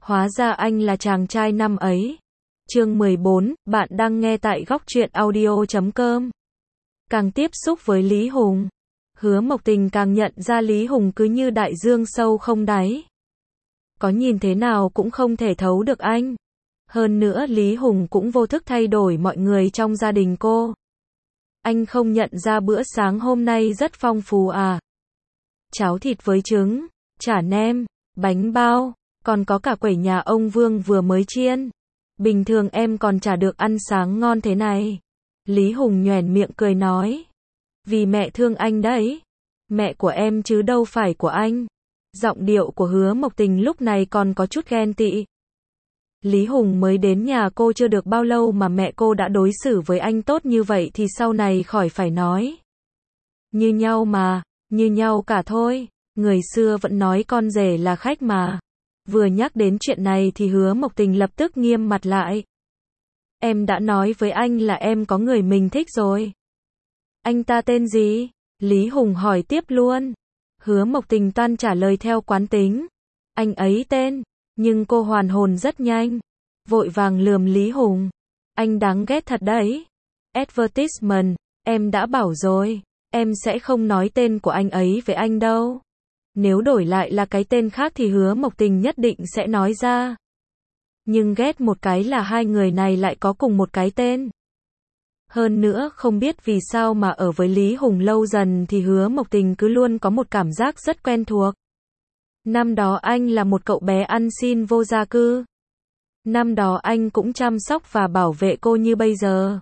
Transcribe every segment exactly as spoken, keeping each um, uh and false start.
Hóa ra anh là chàng trai năm ấy. Chương mười bốn, bạn đang nghe tại góc truyện audio chấm com. Càng tiếp xúc với Lý Hùng, Hứa Mộc Tình càng nhận ra Lý Hùng cứ như đại dương sâu không đáy. Có nhìn thế nào cũng không thể thấu được anh. Hơn nữa Lý Hùng cũng vô thức thay đổi mọi người trong gia đình cô. Anh không nhận ra bữa sáng hôm nay rất phong phú à? Cháo thịt với trứng, chả nem, bánh bao, còn có cả quẩy nhà ông Vương vừa mới chiên. Bình thường em còn chả được ăn sáng ngon thế này. Lý Hùng nhoẻn miệng cười nói. Vì mẹ thương anh đấy. Mẹ của em chứ đâu phải của anh. Giọng điệu của Hứa Mộc Tình lúc này còn có chút ghen tị. Lý Hùng mới đến nhà cô chưa được bao lâu mà mẹ cô đã đối xử với anh tốt như vậy thì sau này khỏi phải nói. Như nhau mà, như nhau cả thôi. Người xưa vẫn nói con rể là khách mà. Vừa nhắc đến chuyện này thì Hứa Mộc Tình lập tức nghiêm mặt lại. Em đã nói với anh là em có người mình thích rồi. Anh ta tên gì? Lý Hùng hỏi tiếp luôn. Hứa Mộc Tình toan trả lời theo quán tính. Anh ấy tên, nhưng cô hoàn hồn rất nhanh. Vội vàng lườm Lý Hùng. Anh đáng ghét thật đấy. Advertisement, em đã bảo rồi, em sẽ không nói tên của anh ấy với anh đâu. Nếu đổi lại là cái tên khác thì Hứa Mộc Tình nhất định sẽ nói ra. Nhưng ghét một cái là hai người này lại có cùng một cái tên. Hơn nữa không biết vì sao mà ở với Lý Hùng lâu dần thì Hứa Mộc Tình cứ luôn có một cảm giác rất quen thuộc. Năm đó anh là một cậu bé ăn xin vô gia cư. Năm đó anh cũng chăm sóc và bảo vệ cô như bây giờ.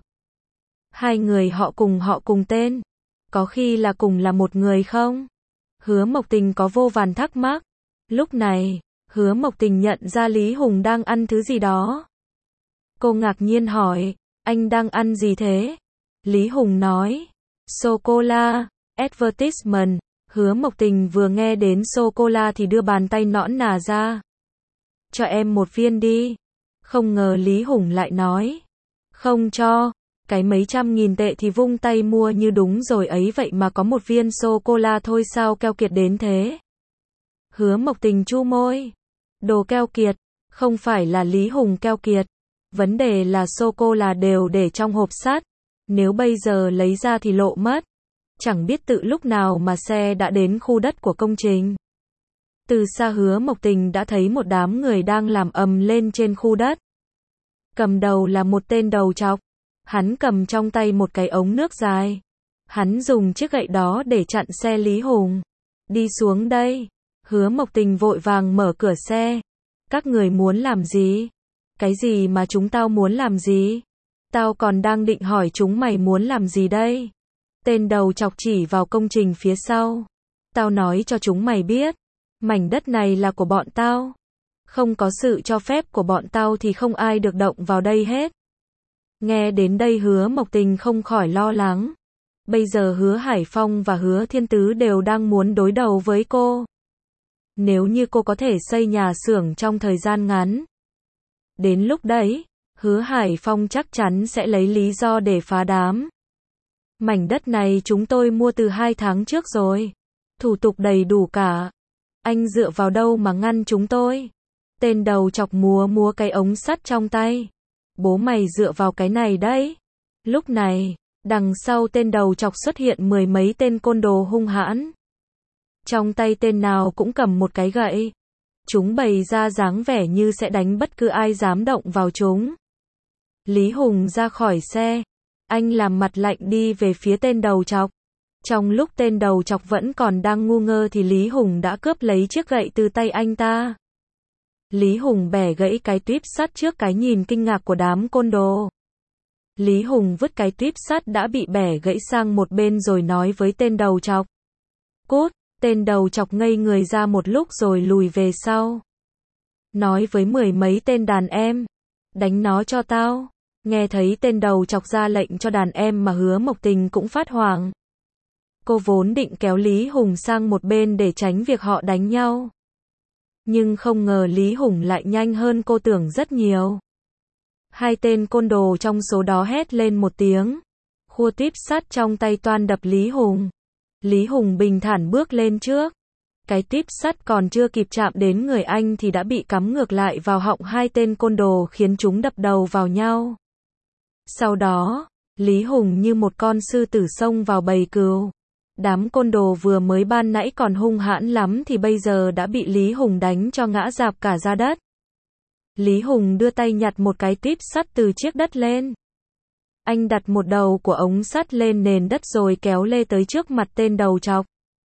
Hai người họ cùng họ cùng tên. Có khi là cùng là một người không? Hứa Mộc Tình có vô vàn thắc mắc. Lúc này, Hứa Mộc Tình nhận ra Lý Hùng đang ăn thứ gì đó. Cô ngạc nhiên hỏi, anh đang ăn gì thế? Lý Hùng nói, sô-cô-la, advertisement. Hứa Mộc Tình vừa nghe đến sô-cô-la thì đưa bàn tay nõn nà ra. Cho em một viên đi. Không ngờ Lý Hùng lại nói, không cho. Cái mấy trăm nghìn tệ thì vung tay mua như đúng rồi ấy, vậy mà có một viên sô-cô-la thôi sao keo kiệt đến thế? Hứa Mộc Tình chu môi. Đồ keo kiệt, không phải là Lý Hùng keo kiệt. Vấn đề là sô-cô-la đều để trong hộp sắt. Nếu bây giờ lấy ra thì lộ mất. Chẳng biết tự lúc nào mà xe đã đến khu đất của công trình. Từ xa Hứa Mộc Tình đã thấy một đám người đang làm ầm lên trên khu đất. Cầm đầu là một tên đầu trọc. Hắn cầm trong tay một cái ống nước dài. Hắn dùng chiếc gậy đó để chặn xe Lý Hùng. Đi xuống đây. Hứa Mộc Tình vội vàng mở cửa xe. Các người muốn làm gì? Cái gì mà chúng tao muốn làm gì? Tao còn đang định hỏi chúng mày muốn làm gì đây? Tên đầu chọc chỉ vào công trình phía sau. Tao nói cho chúng mày biết. Mảnh đất này là của bọn tao. Không có sự cho phép của bọn tao thì không ai được động vào đây hết. Nghe đến đây Hứa Mộc Tình không khỏi lo lắng. Bây giờ Hứa Hải Phong và Hứa Thiên Tứ đều đang muốn đối đầu với cô. Nếu như cô có thể xây nhà xưởng trong thời gian ngắn. Đến lúc đấy, Hứa Hải Phong chắc chắn sẽ lấy lý do để phá đám. Mảnh đất này chúng tôi mua từ hai tháng trước rồi. Thủ tục đầy đủ cả. Anh dựa vào đâu mà ngăn chúng tôi? Tên đầu chọc múa múa cái ống sắt trong tay. Bố mày dựa vào cái này đấy. Lúc này, đằng sau tên đầu chọc xuất hiện mười mấy tên côn đồ hung hãn. Trong tay tên nào cũng cầm một cái gậy. Chúng bày ra dáng vẻ như sẽ đánh bất cứ ai dám động vào chúng. Lý Hùng ra khỏi xe. Anh làm mặt lạnh đi về phía tên đầu chọc. Trong lúc tên đầu chọc vẫn còn đang ngu ngơ thì Lý Hùng đã cướp lấy chiếc gậy từ tay anh ta. Lý Hùng bẻ gãy cái tuýp sắt trước cái nhìn kinh ngạc của đám côn đồ. Lý Hùng vứt cái tuýp sắt đã bị bẻ gãy sang một bên rồi nói với tên đầu chọc. Cút, tên đầu chọc ngây người ra một lúc rồi lùi về sau. Nói với mười mấy tên đàn em. Đánh nó cho tao. Nghe thấy tên đầu chọc ra lệnh cho đàn em mà Hứa Mộc Tình cũng phát hoảng. Cô vốn định kéo Lý Hùng sang một bên để tránh việc họ đánh nhau. Nhưng không ngờ Lý Hùng lại nhanh hơn cô tưởng rất nhiều. Hai tên côn đồ trong số đó hét lên một tiếng. Khua tuýp sắt trong tay toan đập Lý Hùng. Lý Hùng bình thản bước lên trước. Cái típ sắt còn chưa kịp chạm đến người anh thì đã bị cắm ngược lại vào họng hai tên côn đồ khiến chúng đập đầu vào nhau. Sau đó, Lý Hùng như một con sư tử xông vào bầy cừu. Đám côn đồ vừa mới ban nãy còn hung hãn lắm thì bây giờ đã bị Lý Hùng đánh cho ngã rạp cả ra đất. Lý Hùng đưa tay nhặt một cái típ sắt từ chiếc đất lên. Anh đặt một đầu của ống sắt lên nền đất rồi kéo lê tới trước mặt tên đầu trọc.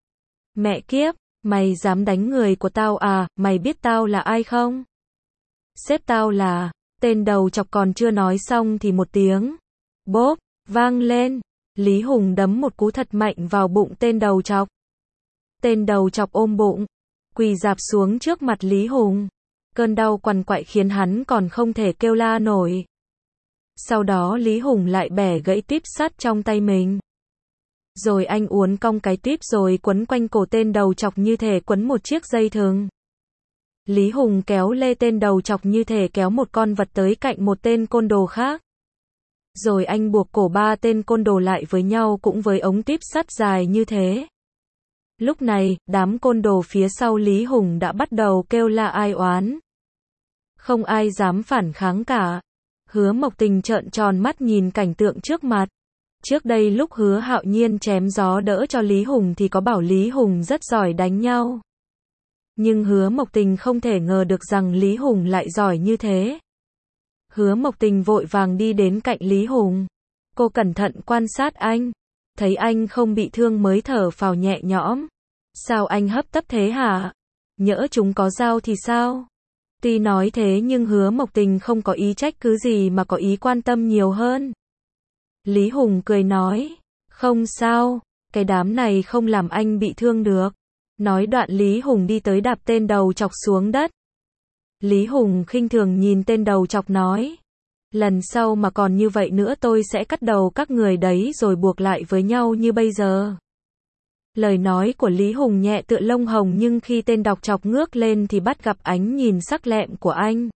Mẹ kiếp, mày dám đánh người của tao à, mày biết tao là ai không? Sếp tao là, tên đầu trọc còn chưa nói xong thì một tiếng bốp vang lên. Lý Hùng đấm một cú thật mạnh vào bụng tên đầu trọc. Tên đầu trọc ôm bụng, quỳ rạp xuống trước mặt Lý Hùng. Cơn đau quằn quại khiến hắn còn không thể kêu la nổi. Sau đó Lý Hùng lại bẻ gãy típ sắt trong tay mình. Rồi anh uốn cong cái típ rồi quấn quanh cổ tên đầu trọc như thể quấn một chiếc dây thừng. Lý Hùng kéo lê tên đầu trọc như thể kéo một con vật tới cạnh một tên côn đồ khác. Rồi anh buộc cổ ba tên côn đồ lại với nhau cũng với ống típ sắt dài như thế. Lúc này, đám côn đồ phía sau Lý Hùng đã bắt đầu kêu la ai oán. Không ai dám phản kháng cả. Hứa Mộc Tình trợn tròn mắt nhìn cảnh tượng trước mặt. Trước đây lúc Hứa Hạo Nhiên chém gió đỡ cho Lý Hùng thì có bảo Lý Hùng rất giỏi đánh nhau. Nhưng Hứa Mộc Tình không thể ngờ được rằng Lý Hùng lại giỏi như thế. Hứa Mộc Tình vội vàng đi đến cạnh Lý Hùng. Cô cẩn thận quan sát anh. Thấy anh không bị thương mới thở phào nhẹ nhõm. Sao anh hấp tấp thế hả? Nhỡ chúng có dao thì sao? Tuy nói thế nhưng Hứa Mộc Tình không có ý trách cứ gì mà có ý quan tâm nhiều hơn. Lý Hùng cười nói. Không sao, cái đám này không làm anh bị thương được. Nói đoạn Lý Hùng đi tới đạp tên đầu trọc xuống đất. Lý Hùng khinh thường nhìn tên đầu trọc nói. Lần sau mà còn như vậy nữa tôi sẽ cắt đầu các người đấy rồi buộc lại với nhau như bây giờ. Lời nói của Lý Hùng nhẹ tựa lông hồng nhưng khi tên đọc trọc ngước lên thì bắt gặp ánh nhìn sắc lẹm của anh.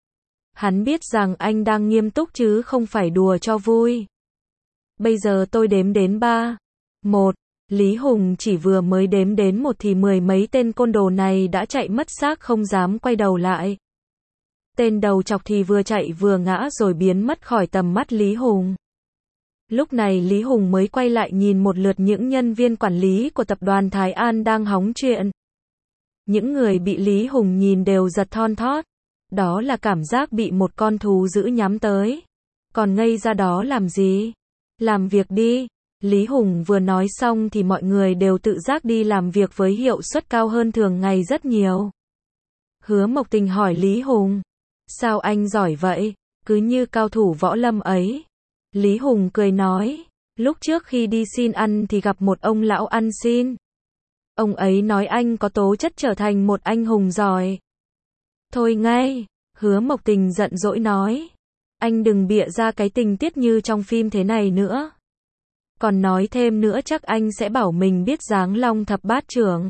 Hắn biết rằng anh đang nghiêm túc chứ không phải đùa cho vui. Bây giờ tôi đếm đến ba. Một. Lý Hùng chỉ vừa mới đếm đến một thì mười mấy tên côn đồ này đã chạy mất xác không dám quay đầu lại. Tên đầu trọc thì vừa chạy vừa ngã rồi biến mất khỏi tầm mắt Lý Hùng. Lúc này Lý Hùng mới quay lại nhìn một lượt những nhân viên quản lý của tập đoàn Thái An đang hóng chuyện. Những người bị Lý Hùng nhìn đều giật thon thót. Đó là cảm giác bị một con thú dữ nhắm tới. Còn ngây ra đó làm gì? Làm việc đi. Lý Hùng vừa nói xong thì mọi người đều tự giác đi làm việc với hiệu suất cao hơn thường ngày rất nhiều. Hứa Mộc Tình hỏi Lý Hùng. Sao anh giỏi vậy? Cứ như cao thủ võ lâm ấy. Lý Hùng cười nói. Lúc trước khi đi xin ăn thì gặp một ông lão ăn xin. Ông ấy nói anh có tố chất trở thành một anh hùng giỏi. Thôi ngay. Hứa Mộc Tình giận dỗi nói. Anh đừng bịa ra cái tình tiết như trong phim thế này nữa. Còn nói thêm nữa chắc anh sẽ bảo mình biết giáng long thập bát trưởng.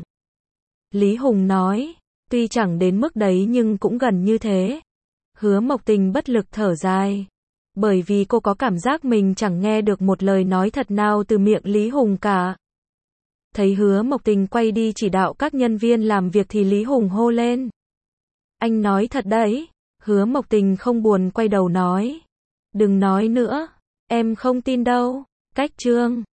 Lý Hùng nói. Tuy chẳng đến mức đấy nhưng cũng gần như thế. Hứa Mộc Tình bất lực thở dài. Bởi vì cô có cảm giác mình chẳng nghe được một lời nói thật nào từ miệng Lý Hùng cả. Thấy Hứa Mộc Tình quay đi chỉ đạo các nhân viên làm việc thì Lý Hùng hô lên. Anh nói thật đấy. Hứa Mộc Tình không buồn quay đầu nói. Đừng nói nữa. Em không tin đâu. Cách chương